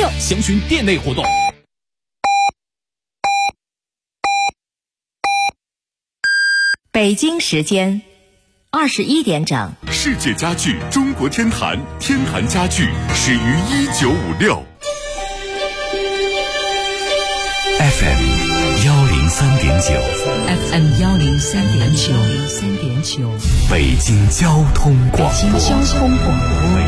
6，详询店内活动。 北京时间21点整。 世界家具中国天坛，天坛家具始于1956。 FM 103.9，FM 103.9， 北京交通广播， 北京交通广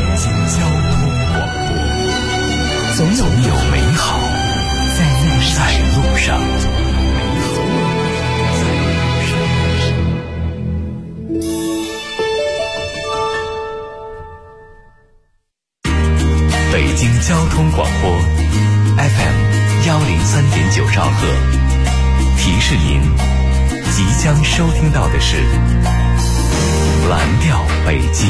播， 总有美好在路上。北京交通广播 FM 103.9兆赫，提示您即将收听到的是蓝调北京。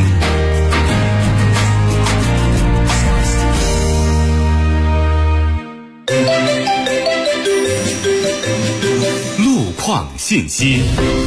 路况信息。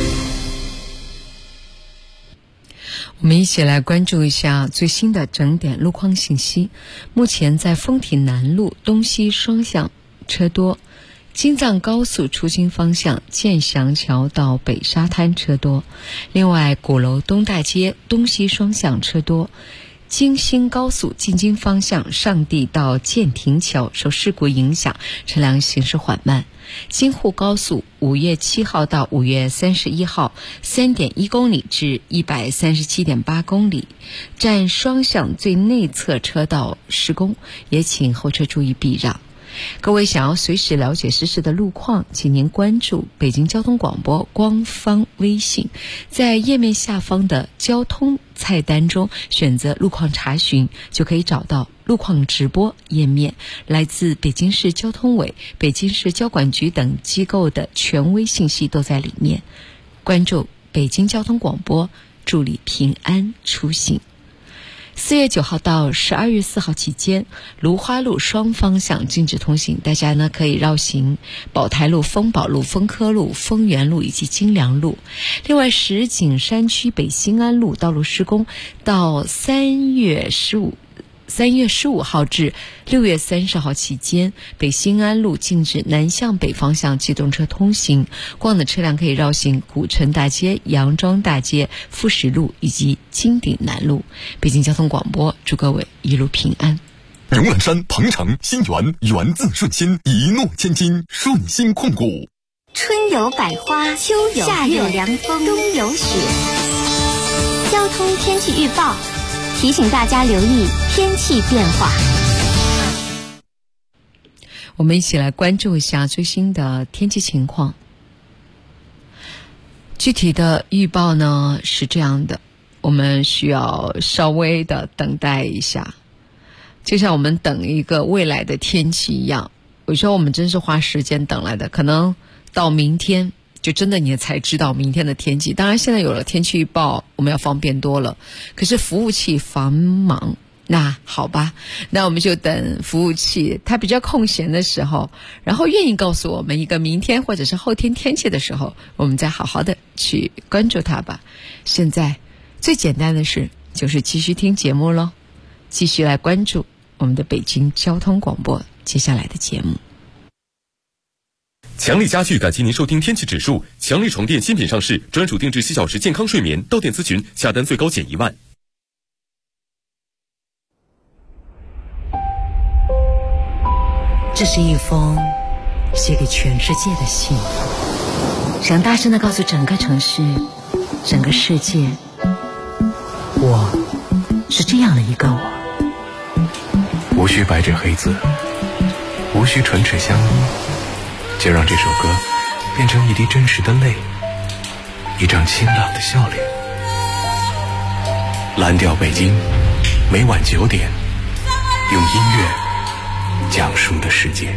我们一起来关注一下最新的整点路况信息。目前在丰体南路东西双向车多，京藏高速出京方向建祥桥到北沙滩车多，另外鼓楼东大街东西双向车多，京新高速进京方向上地到建亭桥受事故影响，车辆行驶缓慢。京沪高速5月7号到5月31号 3.1 公里至 137.8 公里，占双向最内侧车道施工，也请后车注意避让。各位想要随时了解实时的路况，请您关注北京交通广播官方微信，在页面下方的交通菜单中选择路况查询，就可以找到路况直播页面，来自北京市交通委、北京市交管局等机构的权威信息都在里面。关注北京交通广播，祝你平安出行。4月9号到12月4号期间，芦花路双方向禁止通行，大家呢可以绕行宝台路、丰宝路、丰科路、丰源路以及金良路。另外，石景山区北新安路道路施工，到3月15号至6月30号期间，北新安路禁止南向北方向机动车通行，过往的车辆可以绕行古城大街、杨庄大街、富石路以及金鼎南路。北京交通广播祝各位一路平安。 永兰山、鹏城、新源，源自顺心，一诺千金，顺心控股。 春有百花，秋有夏有凉风，冬有雪。交通天气预报提醒大家留意天气变化。 我们一起来关注一下最新的天气情况。具体的预报呢是这样的，我们需要稍微的等待一下，就像我们等一个未来的天气一样，有时候我们真是花时间等来的，可能到明天就真的你才知道明天的天气。当然现在有了天气预报，我们要方便多了，可是服务器繁忙，那好吧，那我们就等服务器它比较空闲的时候，然后愿意告诉我们一个明天或者是后天天气的时候，我们再好好的去关注它吧。现在最简单的事就是继续听节目咯，继续来关注我们的北京交通广播接下来的节目。 强力家具感谢您收听天气指数。强力床垫新品上市，专属定制7小时健康睡眠，到店咨询，下单最高减1万。 这是一封写给全世界的信，想大声地告诉整个城市、整个世界，我是这样的一个我。 无需白纸黑字，无需唇齿相依，就让这首歌变成一滴真实的泪，一张清朗的笑脸。蓝调北京，每晚9点，用音乐讲述的世界。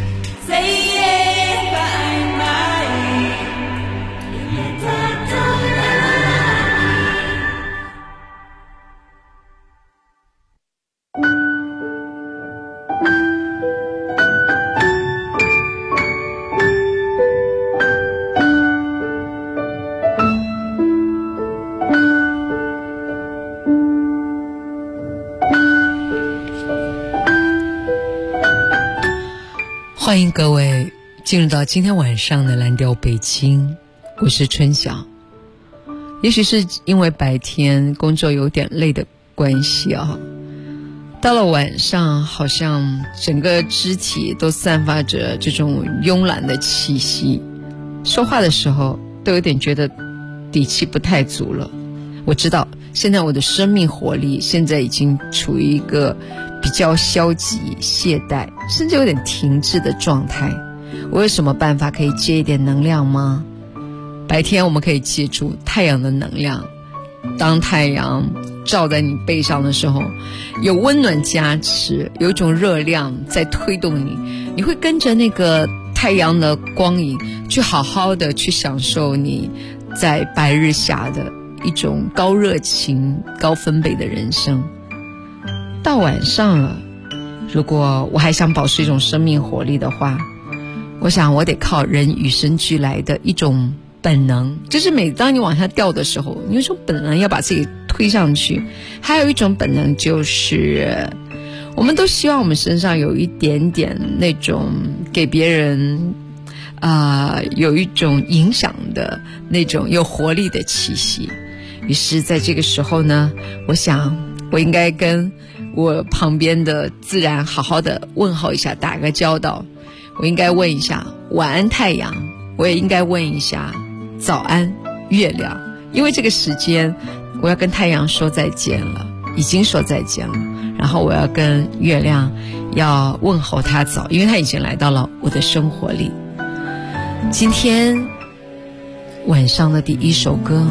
欢迎各位进入到今天晚上的蓝调北京，我是春晓。也许是因为白天工作有点累的关系啊，到了晚上好像整个肢体都散发着这种慵懒的气息，说话的时候都有点觉得底气不太足了。我知道现在我的生命活力现在已经处于一个比较消极懈怠甚至有点停滞的状态。我有什么办法可以接一点能量吗？白天我们可以借助太阳的能量，当太阳照在你背上的时候，有温暖加持，有一种热量在推动你，你会跟着那个太阳的光影去好好的去享受你在白日下的一种高热情高分贝的人生。到晚上了，如果我还想保持一种生命活力的话，我想我得靠人与生俱来的一种本能，就是每当你往下掉的时候，你有一种本能要把自己推上去。还有一种本能就是我们都希望我们身上有一点点那种给别人有一种影响的那种有活力的气息。于是在这个时候呢，我想我应该跟我旁边的自然好好的问候一下，打个交道。我应该问一下晚安太阳，我也应该问一下早安月亮，因为这个时间我要跟太阳说再见了，已经说再见了。然后我要跟月亮要问候他早，因为他已经来到了我的生活里。今天晚上的第一首歌，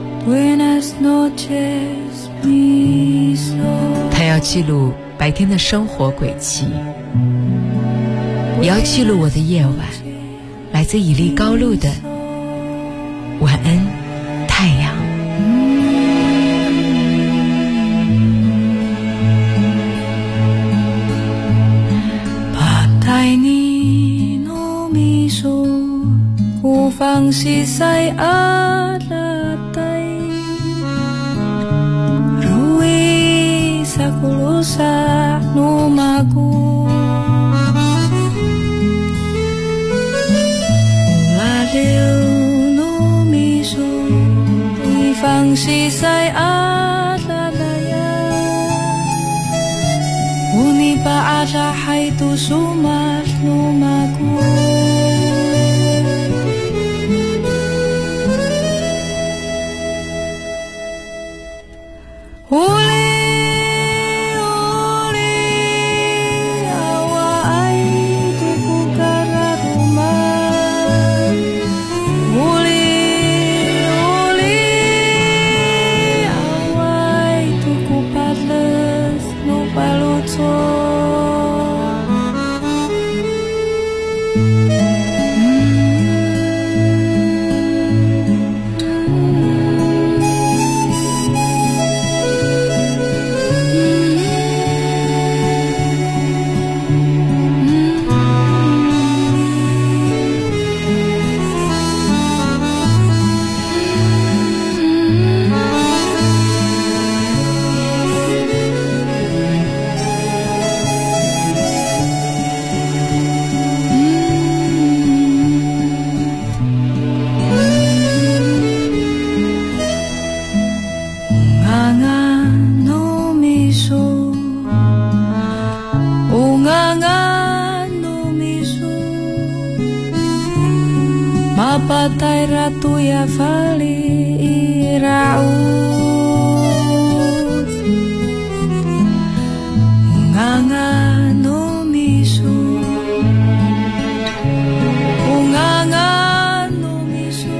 他要记录白天的生活轨迹，也要记录我的夜晚。来自以利高路的晚安太阳。 Patay ni no miso upang sisay alatay Rui sa kulusa numagu no miso ifang sisay alalaya uni pa ata hay tu sumat lumaku Mapatay ratu ya fali iraut Unganga no miso Unganga no miso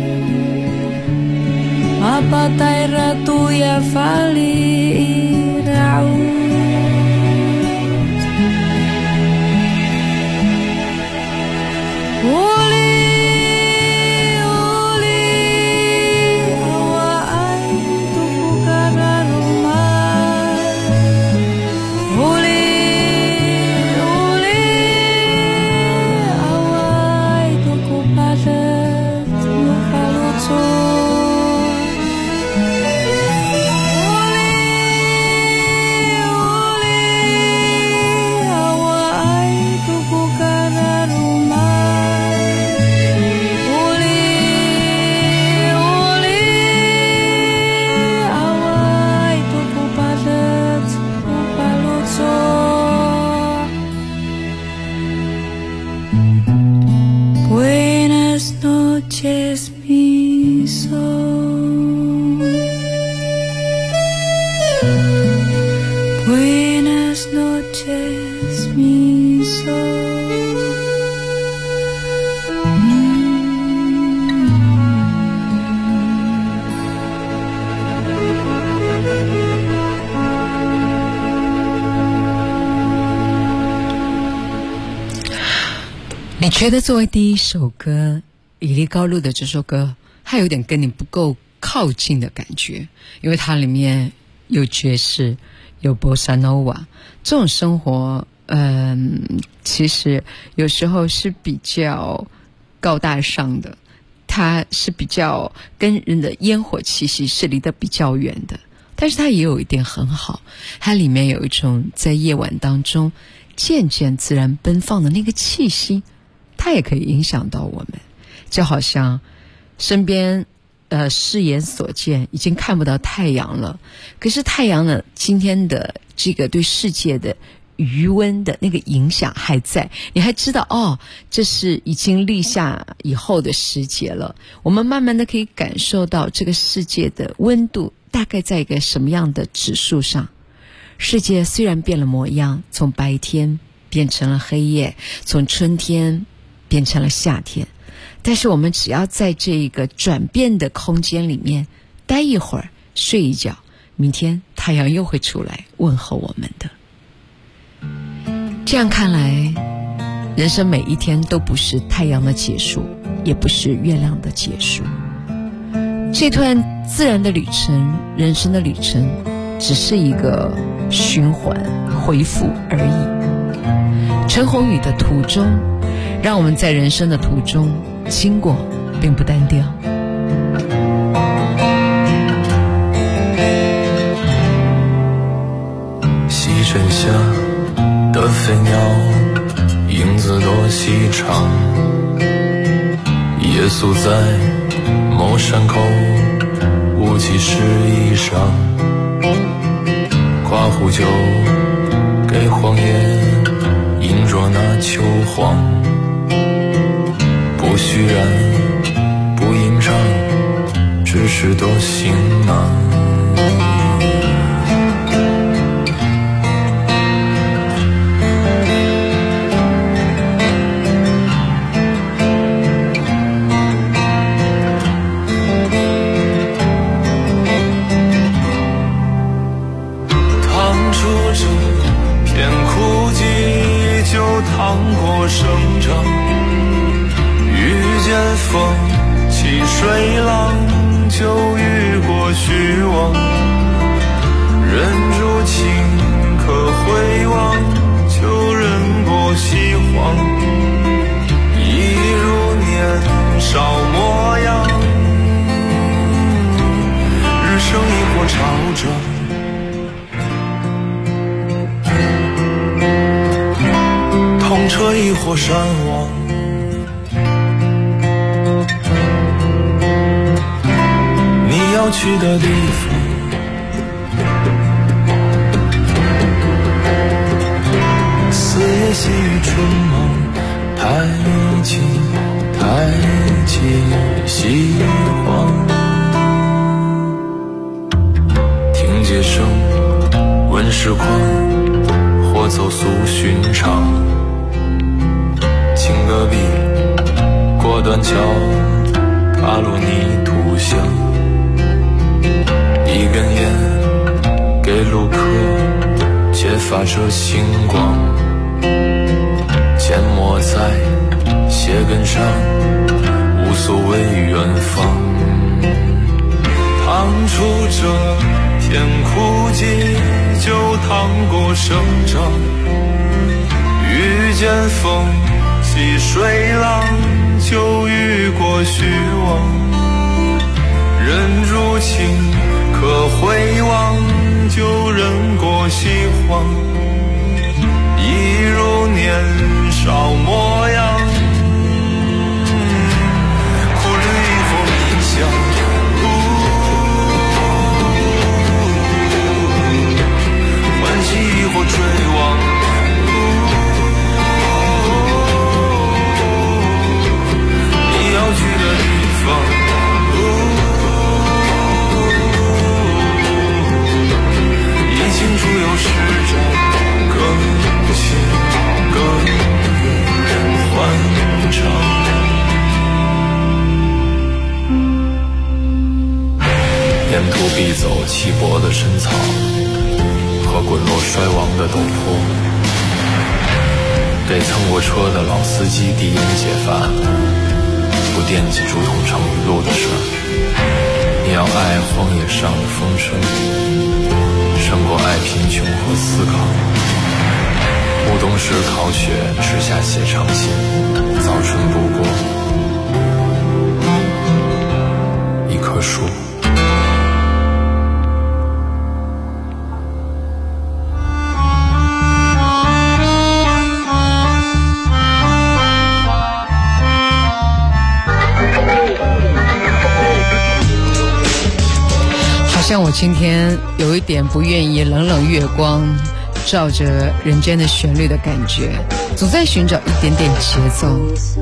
Mapatay ratu ya fali iraut Uli Buenas noches, mi sol. Buenas noches, mi sol. 你觉得作为第一首歌，以利高录的这首歌，它有点跟你不够靠近的感觉，因为它里面有爵士，有 bossa nova， 这种生活，其实有时候是比较高大上的，它是比较跟人的烟火气息是离得比较远的，但是它也有一点很好，它里面有一种在夜晚当中渐渐自然奔放的那个气息，它也可以影响到我们，就好像身边视野所见已经看不到太阳了，可是太阳呢，今天的这个对世界的余温的那个影响还在，你还知道哦，这是已经立夏以后的时节了，我们慢慢的可以感受到这个世界的温度大概在一个什么样的指数上。世界虽然变了模样，从白天变成了黑夜，从春天变成了夏天，但是我们只要在这个转变的空间里面待一会儿，睡一觉，明天太阳又会出来问候我们的。这样看来，人生每一天都不是太阳的结束，也不是月亮的结束，这段自然的旅程，人生的旅程，只是一个循环回复而已。陈鸿宇的途中，让我们在人生的途中经过并不单调。 西沉下的飞鸟，影子多细长，夜宿在某山口，雾气湿衣裳，夸壶酒给荒野，饮着那秋黄，不虚然不吟唱，只是多行囊。趟过生长，遇见风起水浪，就遇过虚妄，忍住情可回望，就忍过西荒，一如年少模样，日升一或潮涨，痛彻一或山望，你要去的地方，四野细雨春梦，抬起西荒，听街声问时况，或走俗寻常，清戈壁过断桥，踏入泥土香，一根烟给路客，揭发着星光，缄默在鞋跟上，无所谓远方，趟出这天枯寂，就趟过生长，遇见风起水浪，就遇过虚妄，忍住情可回望，就忍过西荒，一如年少模样，苦虑一或迷香，欢喜一或追望， 稀薄的深草和滚落衰亡的陡坡，给蹭过车的老司机递烟解烦，不惦记竹筒盛雨露的事儿。你要爱荒野上的风声，胜过爱贫穷和思考。暮冬时烤雪，吃下写长信，早春不过一棵树。 好像我今天有一点不愿意冷冷月光照着人间的旋律的感觉，总在寻找一点点节奏。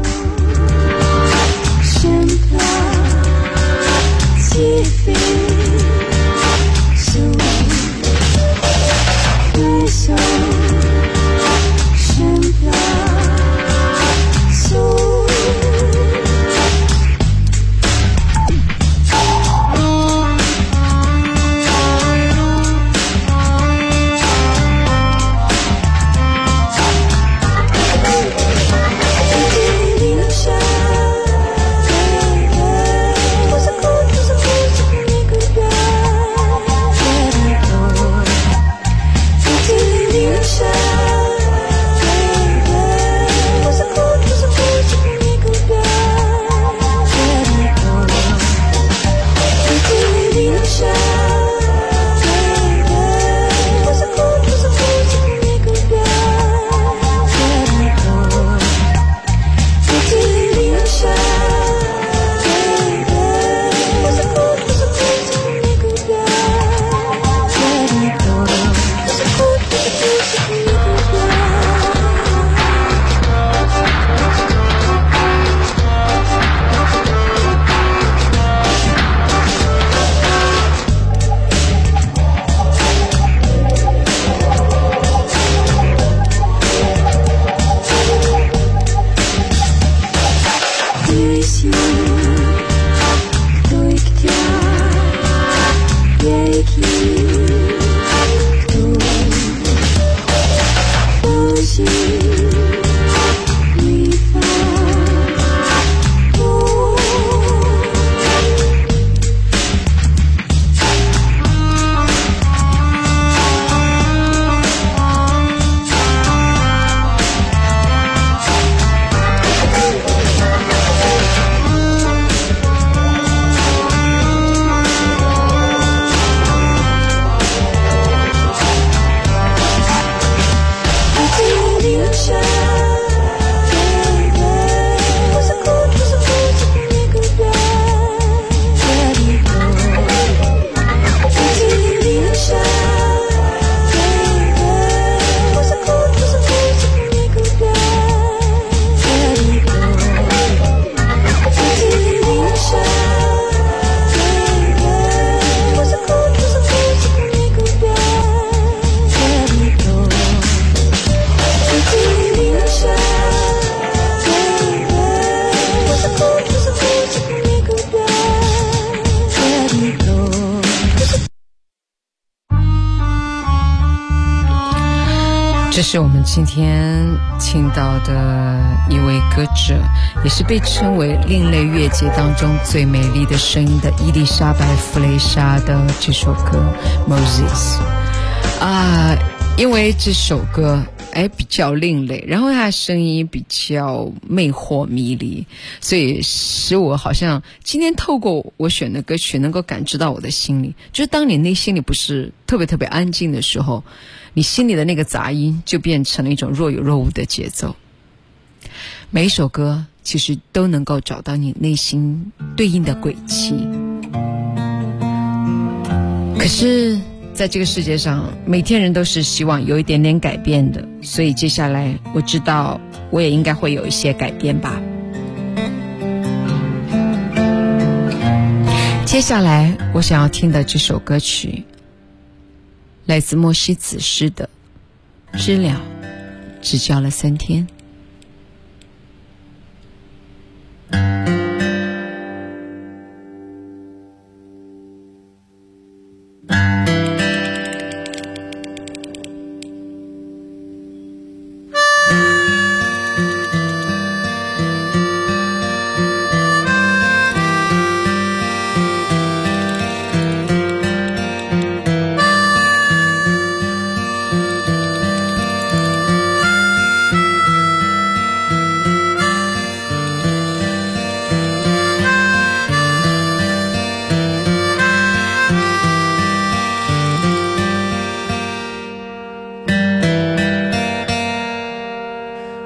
这是我们今天听到的一位歌者，也是被称为另类乐节当中最美丽的声音的伊丽莎白·弗雷莎的这首歌《Moses》因为这首歌比较另类，然后他的声音比较魅惑迷离，所以使我好像今天透过我选的歌曲能够感知到我的心里，就是当你内心里不是特别特别安静的时候，你心里的那个杂音就变成了一种若有若无的节奏。每一首歌其实都能够找到你内心对应的轨迹，可是在这个世界上，每天人都是希望有一点点改变的，所以接下来我知道我也应该会有一些改变吧。接下来我想要听的这首歌曲来自莫西子诗的《知了只叫了3天》。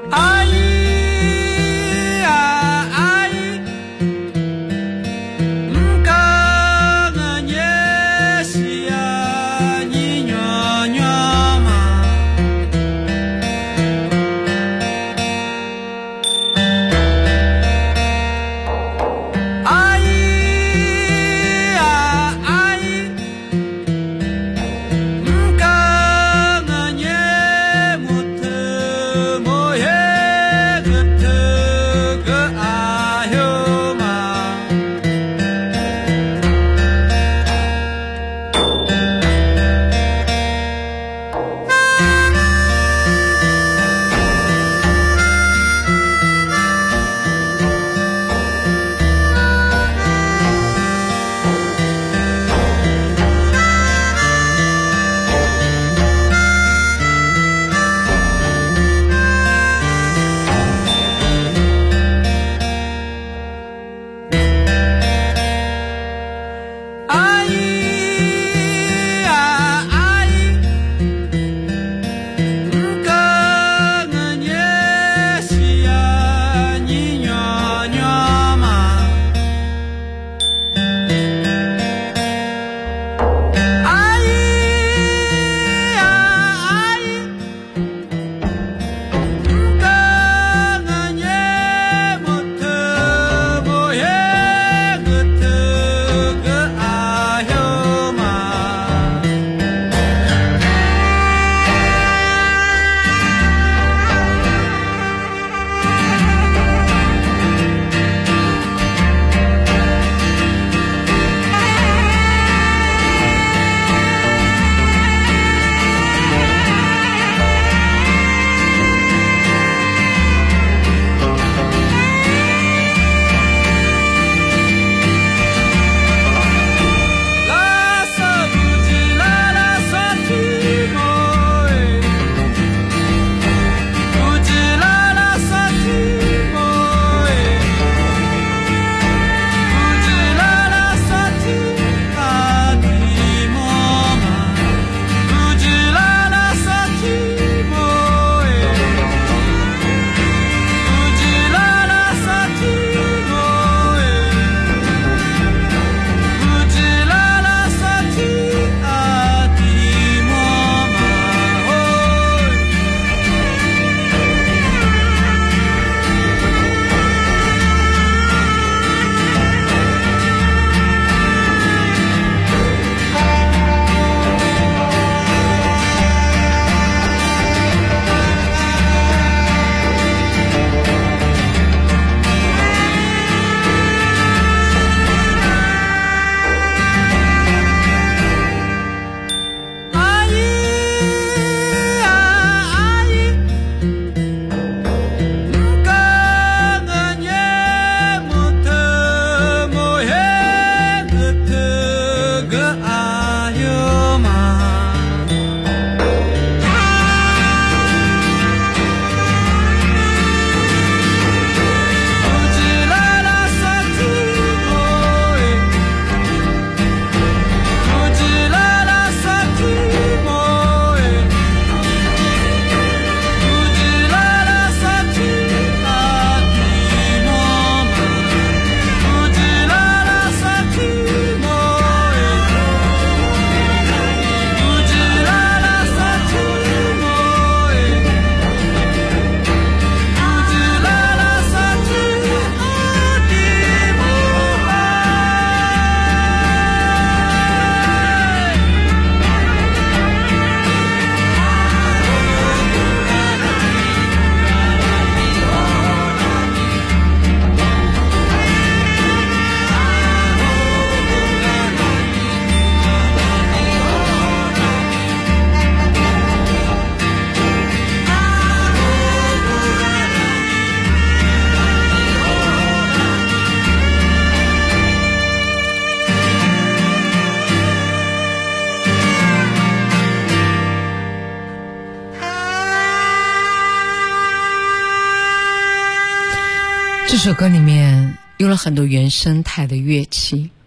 这首歌里面用了很多原生态的乐器，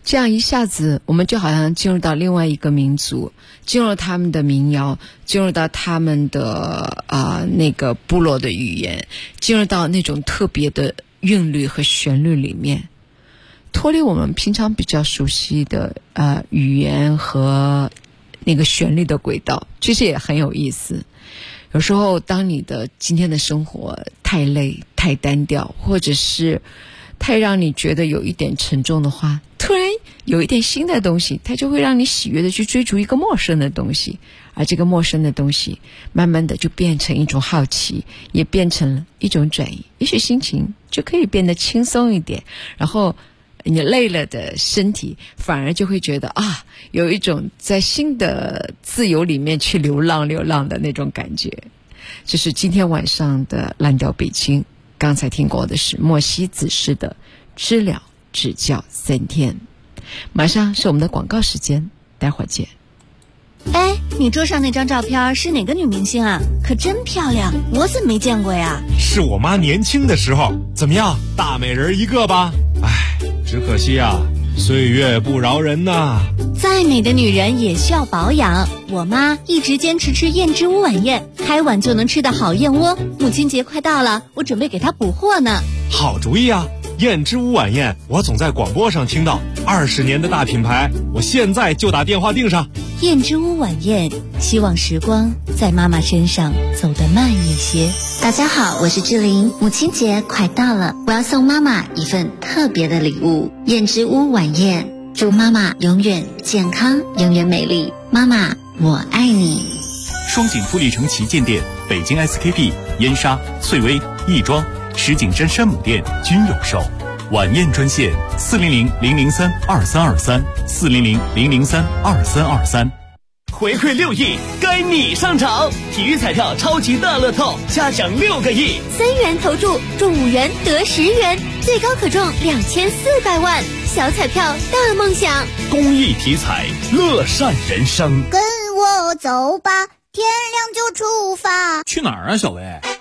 这样一下子我们就好像进入到另外一个民族，进入他们的民谣，进入到他们的那个部落的语言，进入到那种特别的韵律和旋律里面，脱离我们平常比较熟悉的语言和那个旋律的轨道，其实也很有意思。有时候当你的今天的生活太累太单调，或者是太让你觉得有一点沉重的话，突然有一点新的东西，它就会让你喜悦的去追逐一个陌生的东西，而这个陌生的东西慢慢的就变成一种好奇，也变成了一种转移，也许心情就可以变得轻松一点，然后你累了的身体反而就会觉得有一种在新的自由里面去流浪的那种感觉。这是今天晚上的蓝调北京，刚才听过的是莫西子诗的知了只叫3天。马上是我们的广告时间，待会儿见。 哎，你桌上那张照片是哪个女明星啊？可真漂亮，我怎么没见过呀？ 是我妈年轻的时候。怎么样，大美人一个吧？哎，只可惜啊，岁月不饶人呐。 再美的女人也需要保养，我妈一直坚持吃燕之屋晚宴，开碗就能吃的好燕窝。母亲节快到了，我准备给她补货呢。 好主意啊！燕之屋晚宴我总在广播上听到，20年的大品牌，我现在就打电话订上。 燕之屋晚宴，希望时光在妈妈身上走得慢一些。大家好，我是志玲，母亲节快到了，我要送妈妈一份特别的礼物——燕之屋晚宴，祝妈妈永远健康，永远美丽。妈妈，我爱你。 双井富力城旗舰店、北京 SKP、燕莎、翠微、亦庄、石景山山姆店均有售。晚宴专线400-003-2323，400-003-2323。 回馈6亿，该你上场！体育彩票超级大乐透，加奖6个亿 ，3元投注中5元得10元，最高可中2400万。小彩票大梦想， 公益体彩，乐善人生。 跟我走吧，天亮就出发。 去哪儿啊，小薇？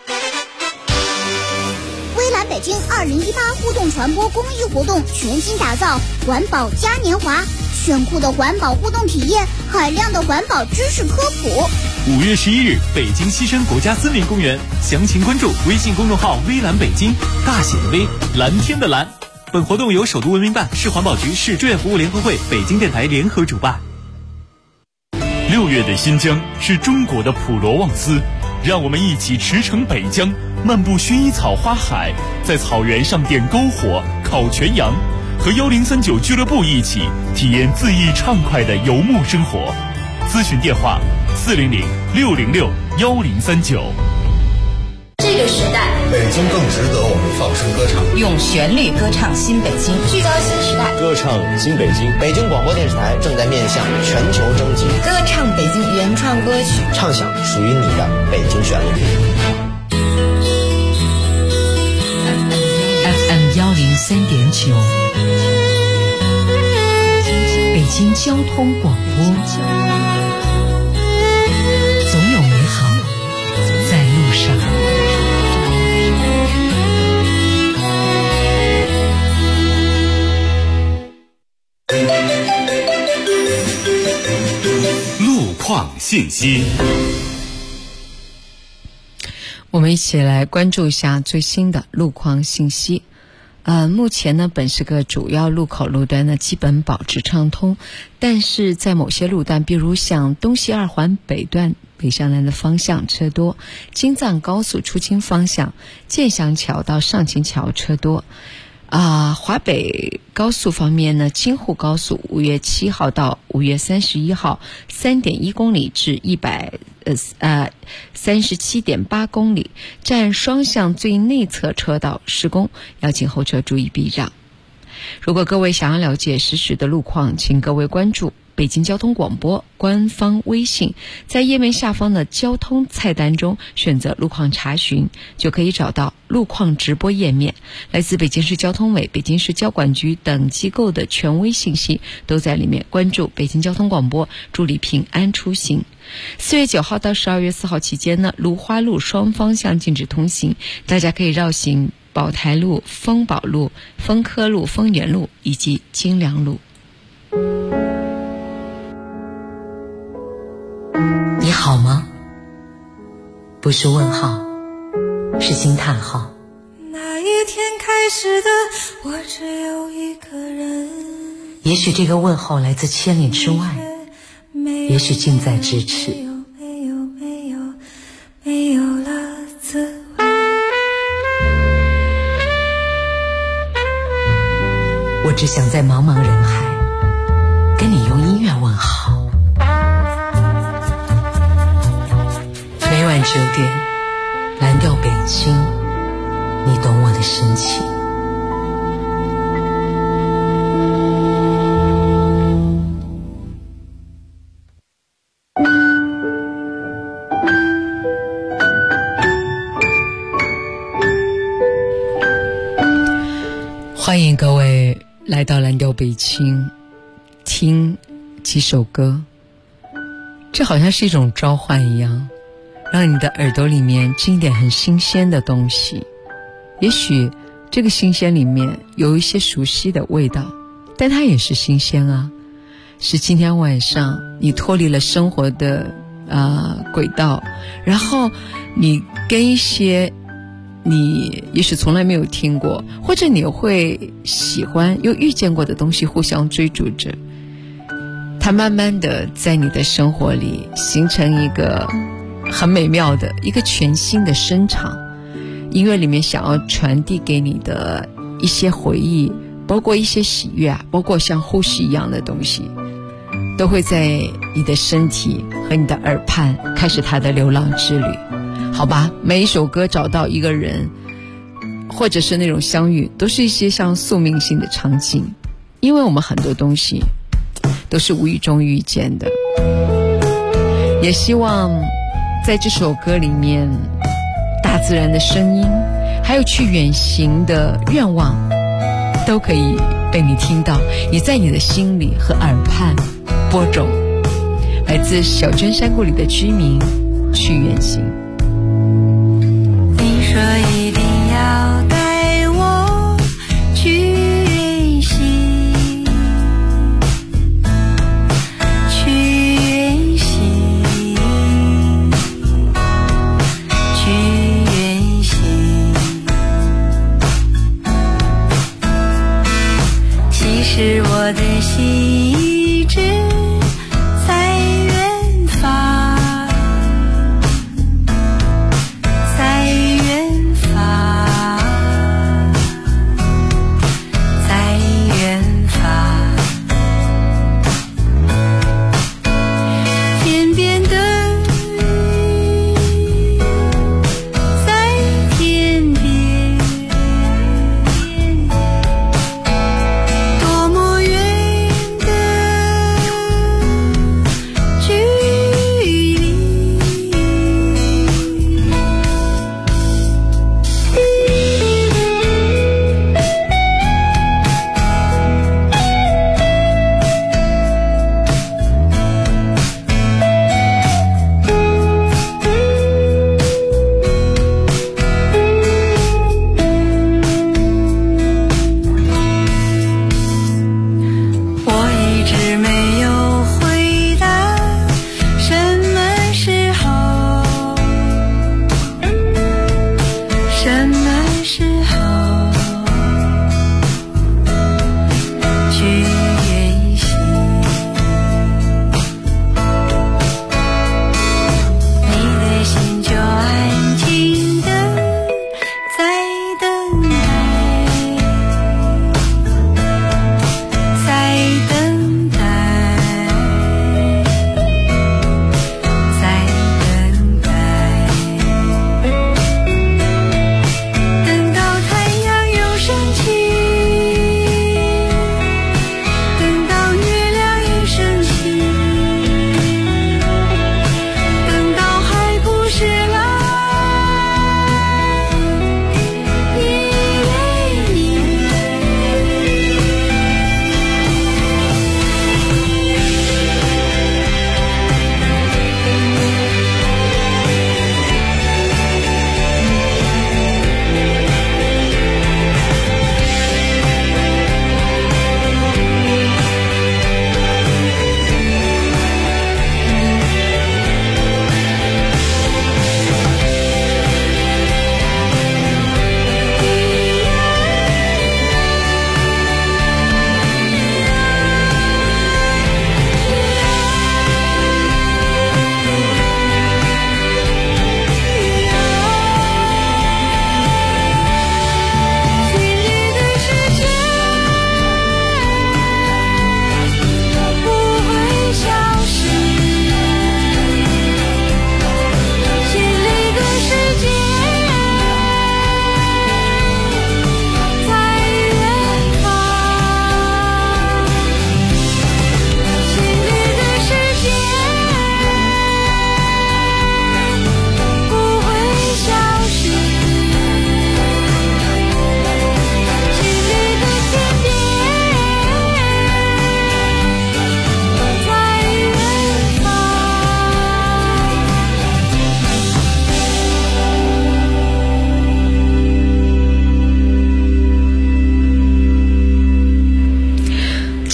微蓝北京2018互动传播公益活动全新打造环保嘉年华，炫酷的环保互动体验，海量的环保知识科普。 5月11日，北京西山国家森林公园，详情关注微信公众号微蓝北京，大写的微，蓝天的蓝。本活动由首都文明办、市环保局、市志愿服务联合会、北京电台联合主办。6月的新疆是中国的普罗旺斯，让我们一起驰骋北疆，漫步薰衣草花海，在草原上点篝火、烤全羊，和1039俱乐部一起体验恣意畅快的游牧生活。咨询电话400-606-1039。 这个时代， 北京更值得我们放声歌唱， 用旋律歌唱新北京，聚焦新时代， 歌唱新北京。北京广播电视台正在面向全球征集歌唱北京原创歌曲， 唱响属于你的北京旋律。 FM 103.9，北京交通广播，总有美好在路上。 路况信息， 我们一起来关注一下最新的路况信息。目前呢，本市各主要路口路段呢基本保持畅通，但是在某些路段，比如像东西2环北段北向南的方向车多，京藏高速出京方向建祥桥到上秦桥车多。华北高速方面呢，京沪高速5月7号到5月31号 3.1 公里至137.8公里，占双向最内侧车道施工，要请后车注意避让。如果各位想要了解实时的路况，请各位关注北京交通广播官方微信，在页面下方的交通菜单中选择路况查询，就可以找到路况直播页面。来自北京市交通委、北京市交管局等机构的权威信息都在里面。关注北京交通广播，祝你平安出行。4月9号到12月4号期间呢，芦花路双方向禁止通行，大家可以绕行宝台路、丰宝路、丰科路、丰源路以及金良路。 是问号，是惊叹号。 那一天开始的我只有一个人， 也许这个问候来自千里之外，也许近在咫尺。 没有了滋味。 我只想在茫茫人海跟你用音乐问好。每晚9点，蓝调北京，你懂我的深情。 欢迎各位来到蓝调北京，听几首歌，这好像是一种召唤一样，让你的耳朵里面进一点很新鲜的东西。也许这个新鲜里面有一些熟悉的味道，但它也是新鲜啊，是今天晚上你脱离了生活的轨道，然后你跟一些你也许从来没有听过，或者你会喜欢又遇见过的东西互相追逐着，它慢慢的在你的生活里形成一个很美妙的一个全新的声场。音乐里面想要传递给你的一些回忆，包括一些喜悦啊，包括像呼吸一样的东西，都会在你的身体和你的耳畔开始它的流浪之旅。好吧，每一首歌找到一个人，或者是那种相遇，都是一些像宿命性的场景，因为我们很多东西都是无意中遇见的。也希望在这首歌里面，大自然的声音，还有去远行的愿望，都可以被你听到，也在你的心里和耳畔播种。来自小娟山谷里的居民，去远行。 你说一定要带我去远行，去远行，去远行。其实我的心一直在远方，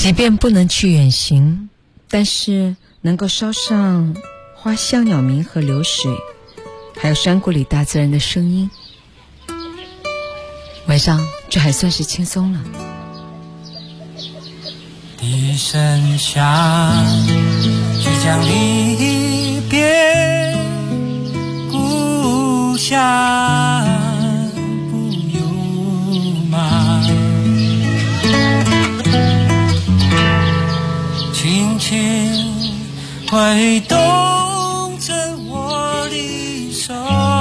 即便不能去远行，但是能够捎上花香、鸟鸣和流水，还有山谷里大自然的声音，晚上这还算是轻松了。 笛声响，即将离别故乡，不由吗？轻轻挥动着我的手，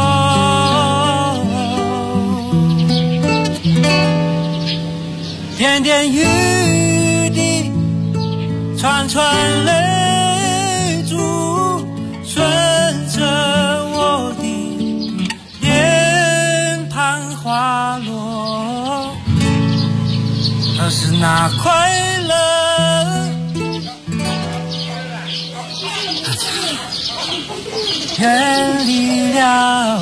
点点雨滴串串泪珠，顺着我的脸庞滑落。可是那快乐远离了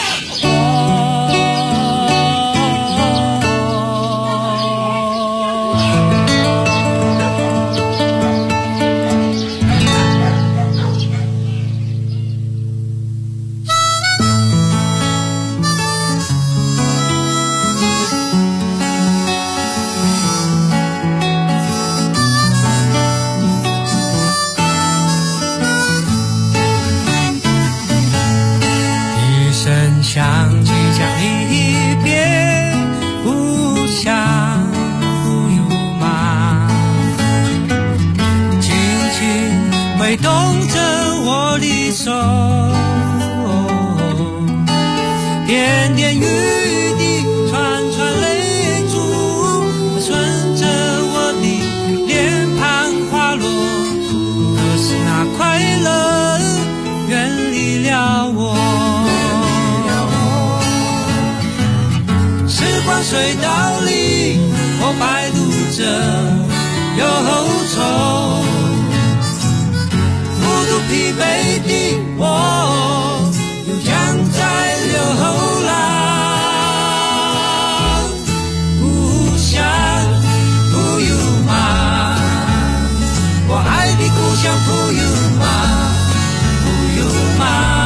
像即将离别故乡，不由吗？轻轻挥动着我的手，点点雨滴串串泪珠，顺着我的脸庞滑落。可是那快乐远离了我。隧道里，我摆渡着忧愁，孤独疲惫的我，又将在流浪。故乡不由吗？我爱的故乡不由吗？不由吗？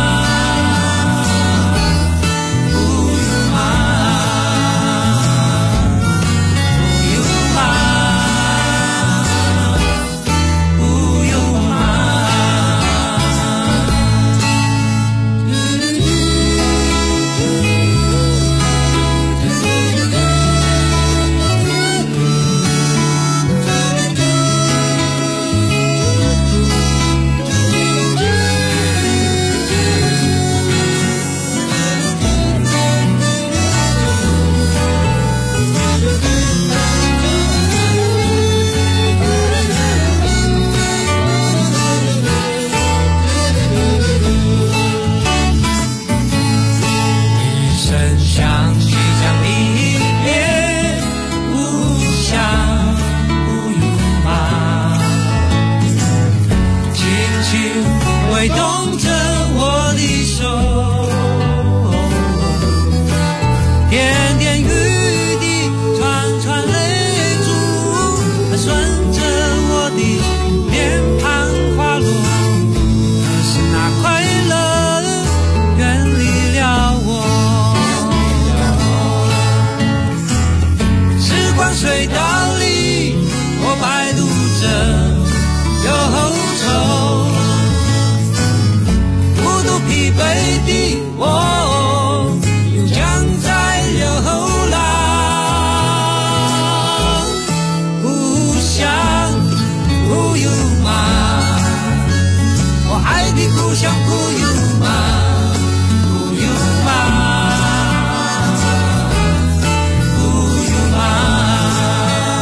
挥动着我的手，点点雨滴串串泪珠，顺着我的脸庞滑落。可是那快乐远离了我，时光隧道里，我摆渡着忧愁。疲惫的我，又将在流浪。故乡不由吗？我爱的故乡不由吗？不由吗？不由吗？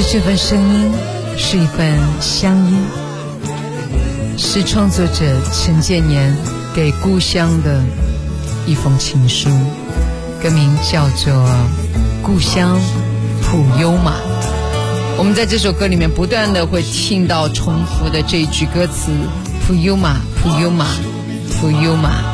这份声音是一份乡音，是创作者陈建年给故乡的一封情书，歌名叫做《故乡普悠玛》。我们在这首歌里面不断的会听到重复的这一句歌词：普悠玛，普悠玛，普悠玛。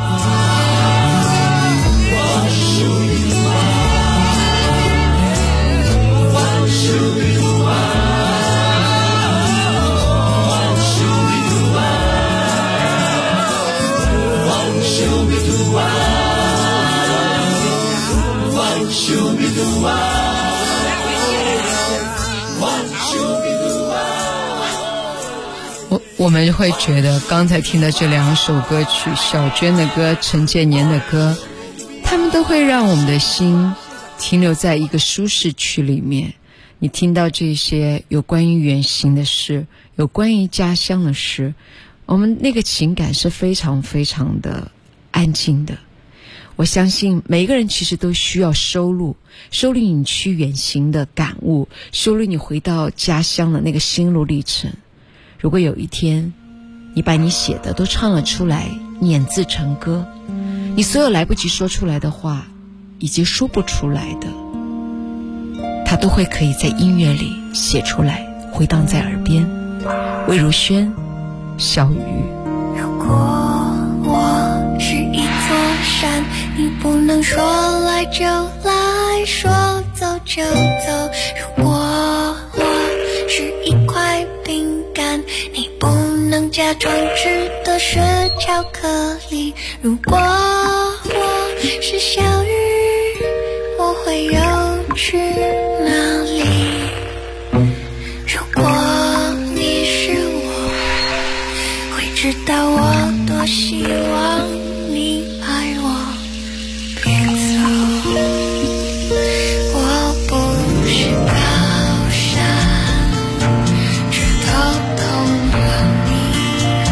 我们会觉得刚才听的这两首歌曲，小娟的歌，陈建年的歌，他们都会让我们的心停留在一个舒适区里面。你听到这些有关于远行的事，有关于家乡的事，我们那个情感是非常非常的安静的。我相信每一个人其实都需要收录你去远行的感悟，收录你回到家乡的那个心路历程。如果有一天你把你写的都唱了出来，碾字成歌，你所有来不及说出来的话以及说不出来的，它都会可以在音乐里写出来，回荡在耳边。魏如萱，小雨。 如果我是一座山，你不能说来就来，说走就走。如果我是一块饼干，你不能假装吃的是巧克力。如果我是小雨，我会游去哪里？如果你是我，会知道我多希望你爱我，别走。我不是高山，只偷偷了你。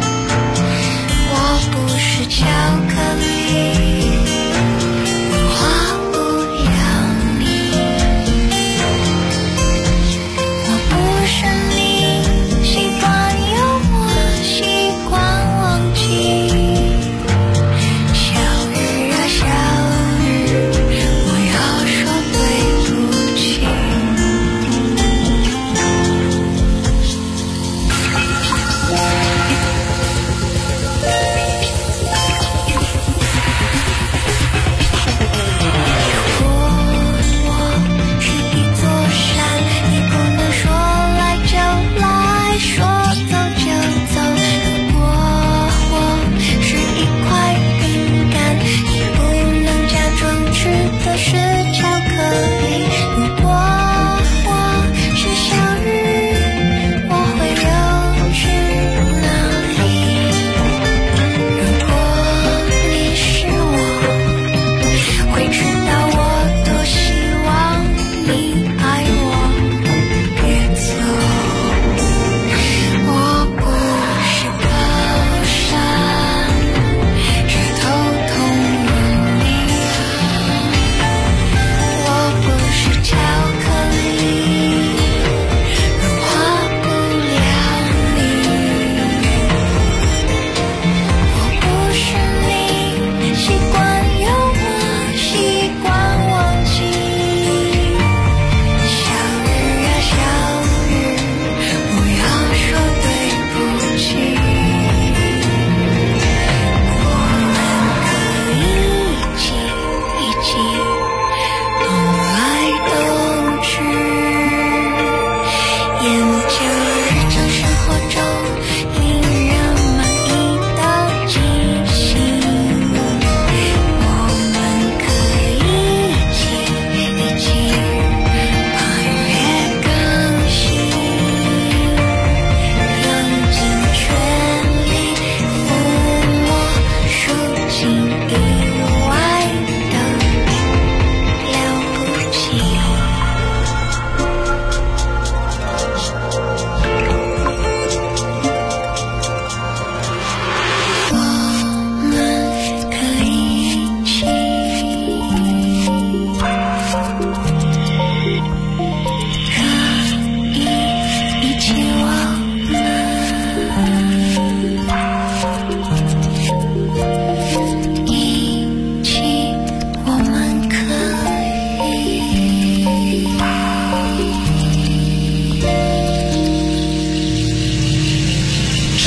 我不是巧克力，花不了你。我不是你习惯幽默，习惯忘记。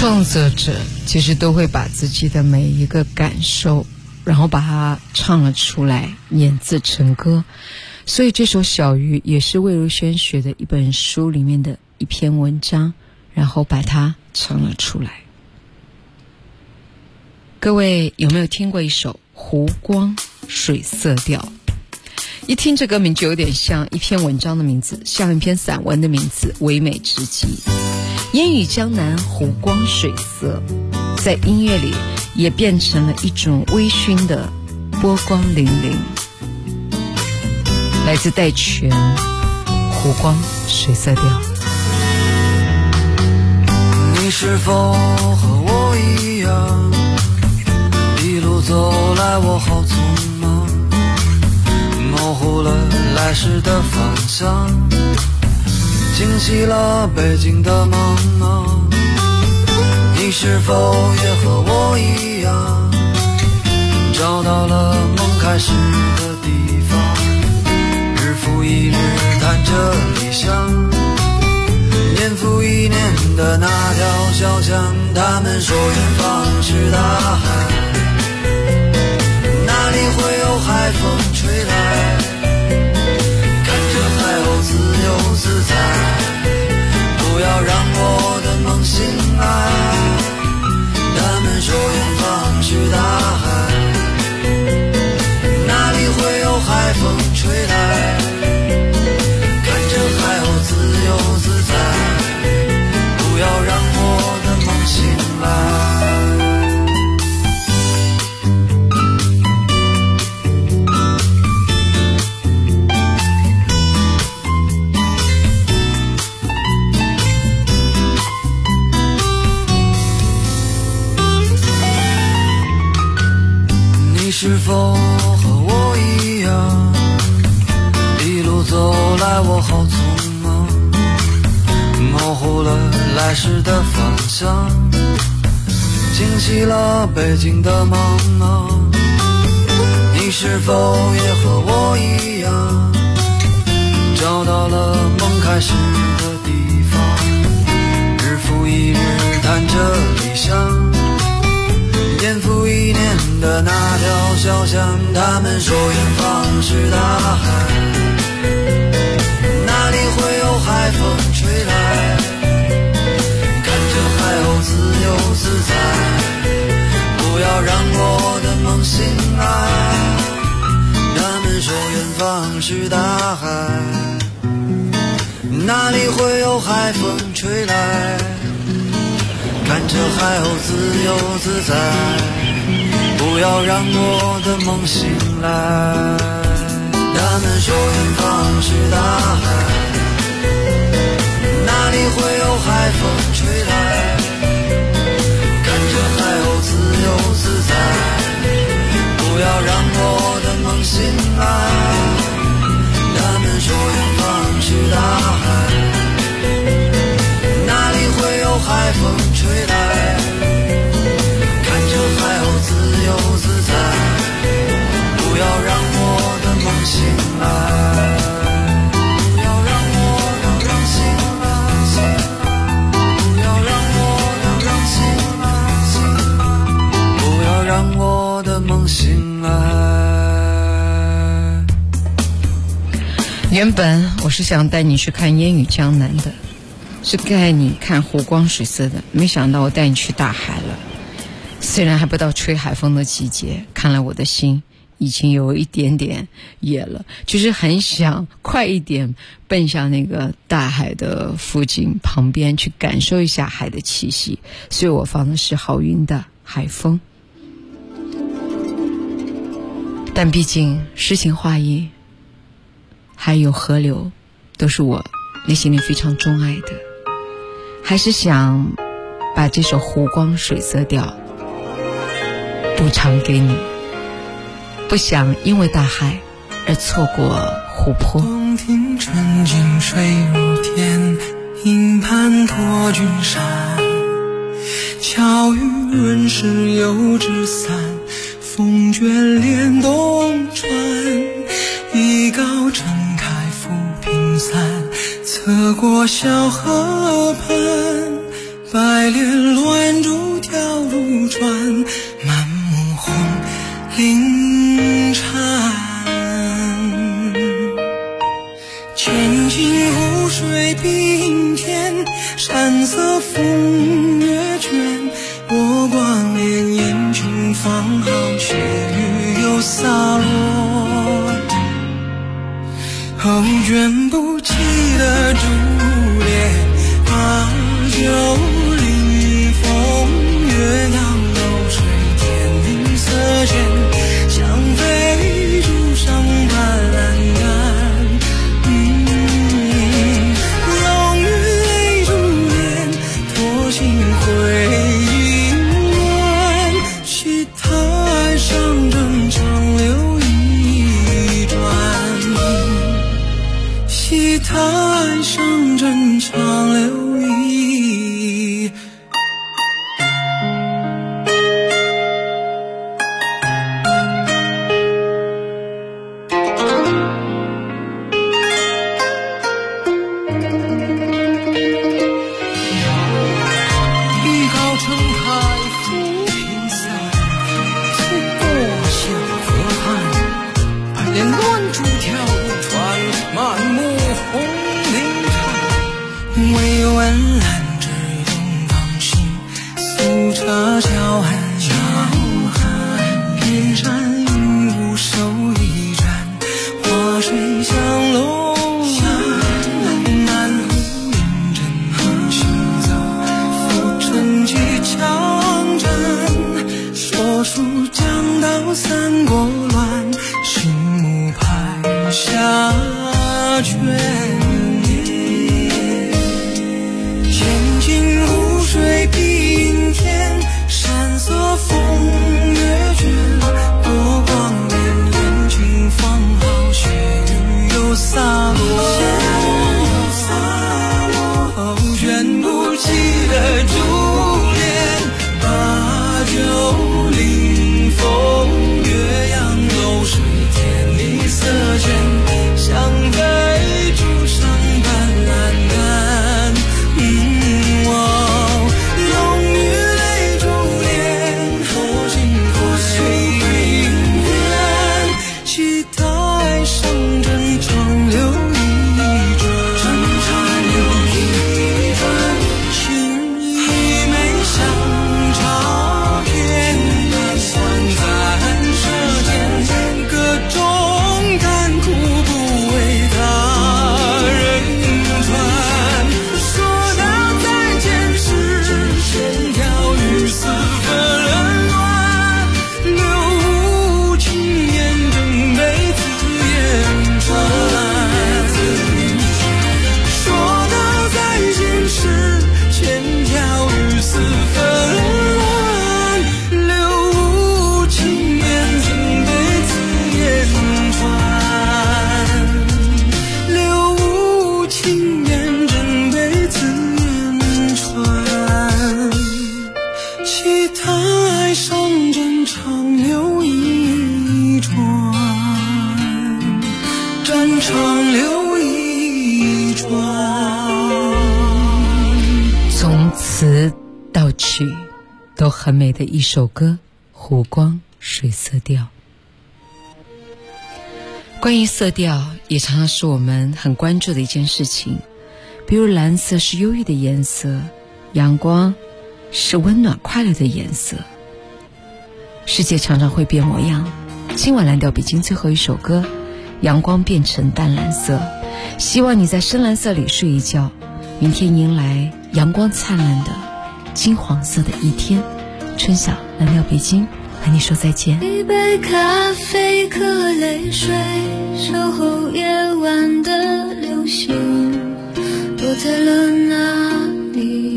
创作者其实都会把自己的每一个感受，然后把它唱了出来，演字成歌。所以这首《小鱼》也是魏如萱写的一本书里面的一篇文章，然后把它唱了出来。各位有没有听过一首《湖光水色调》？一听这歌名就有点像一篇文章的名字，像一篇散文的名字，唯美之极。烟雨江南，湖光水色，在音乐里也变成了一种微醺的波光粼粼。来自戴荃，湖光水色调。 你是否和我一样，一路走来我好匆忙，模糊了来时的方向，惊起了北京的茫茫。你是否也和我一样，找到了梦开始的地方，日复一日谈着理想，年复一年的那条小巷，他们说远方是大海，哪里会有海风吹来，看着海鸥自由自在，不要让我的梦醒来。他们说远方是大海，哪里会有海风吹来，看着海鸥自由自在，不要让我的梦醒来。你是否和我一样，一路走来我好匆忙，模糊了来时的方向，惊起了北京的茫茫。你是否也和我一样，找到了梦开始的地方，日复一日谈着理想，年复一年的那条小巷，他们说远方是大海，哪里会有海风吹来，看着海鸥自由自在，不要让我的梦醒来。他们说远方是大海，哪里会有海风吹来，看着海鸥自由自在，不要让我的梦醒来。他们说远方是大海，哪里会有海风吹来，看着海鸥自由自在，不要让我的梦醒来。他们说远方是大海，哪里会有海风吹来，看着海鸥自由自在，不要让我的梦醒来，不要让我醒来，不要让我醒来，不要让我的梦醒来。 原本我是想带你去看烟雨江南的，是带你看湖光水色的，没想到我带你去大海了。虽然还不到吹海风的季节，看来我的心已经有一点点野了，就是很想快一点奔向那个大海的附近旁边，去感受一下海的气息。所以我放的是郝云的《海风》。但毕竟诗情画意还有河流都是我内心里非常钟爱的，还是想把这首湖光水色调补偿给你，不想因为大海而错过湖泊。 洞庭春景水如天，营盘托君山，巧语润湿油纸伞，风卷帘东川，一篙撑开浮萍伞，侧过小河畔，白莲乱转，满目红林禅。千金湖水碧天，山色风月卷。波光潋滟君方好，血雨又洒落。后卷不起的珠帘，把酒临风，月亮流水，天地色间，香飞竹上半栏杆。浓郁泪珠帘，托心回忆乱，戏台上正长流一转，戏台上正长流一转。 都很美的一首歌，湖光水色调。关于色调也常常是我们很关注的一件事情，比如蓝色是忧郁的颜色，阳光是温暖快乐的颜色。世界常常会变模样，今晚蓝调北京最后一首歌，阳光变成淡蓝色，希望你在深蓝色里睡一觉，明天迎来阳光灿烂的金黄色的一天。春晓蓝调北京和你说再见。 一杯咖啡，颗泪水，守候夜晚的流星，躲在了哪里？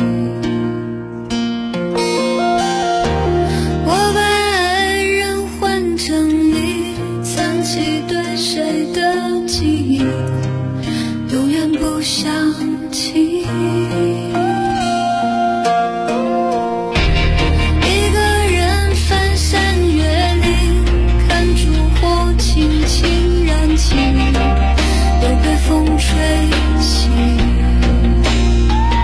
我把爱人换成你，藏起对谁的记忆，永远不想起。都被风吹起，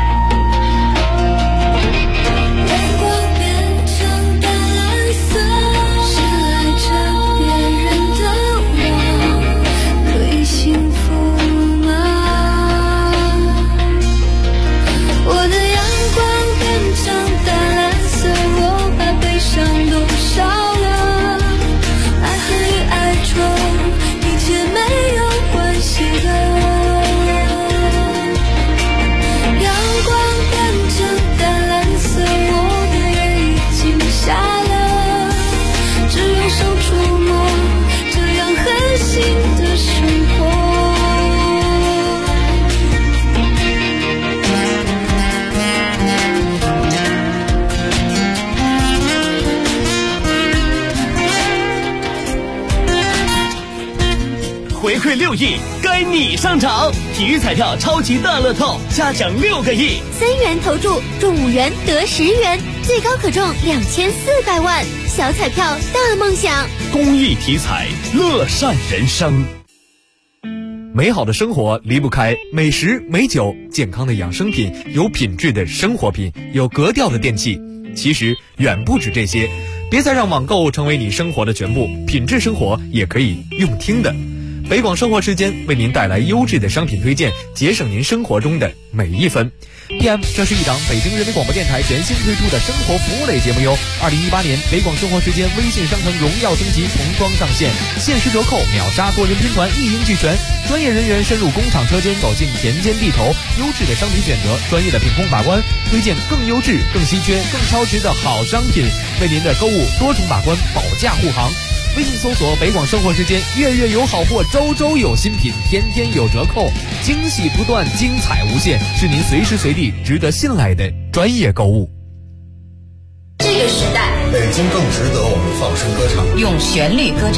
回馈6亿，该你上场！体育彩票超级大乐透，嘉奖6个亿 ，3元投注中5元得10元，最高可中2400万，小彩票大梦想。 公益体彩，乐善人生。 美好的生活离不开美食美酒，健康的养生品，有品质的生活品，有格调的电器。其实远不止这些，别再让网购成为你生活的全部，品质生活也可以用听的。北广生活时间为您带来优质的商品推荐，节省您生活中的每一分。PM， 这是一档北京人民广播电台全新推出的生活服务类节目哟。2018年北广生活时间微信商城荣耀升级童装上线，限时折扣，秒杀多人拼团，一应俱全。专业人员深入工厂车间，走进田间地头，优质的商品选择，专业的品控把关，推荐更优质、更稀缺、更超值的好商品，为您的购物多重把关，保驾护航。微信搜索北广生活时间，月月有好货，周周有新品，天天有折扣，惊喜不断，精彩无限，是您随时随地值得信赖的专业购物。 这个时代， 北京更值得我们放声歌唱， 用旋律歌唱。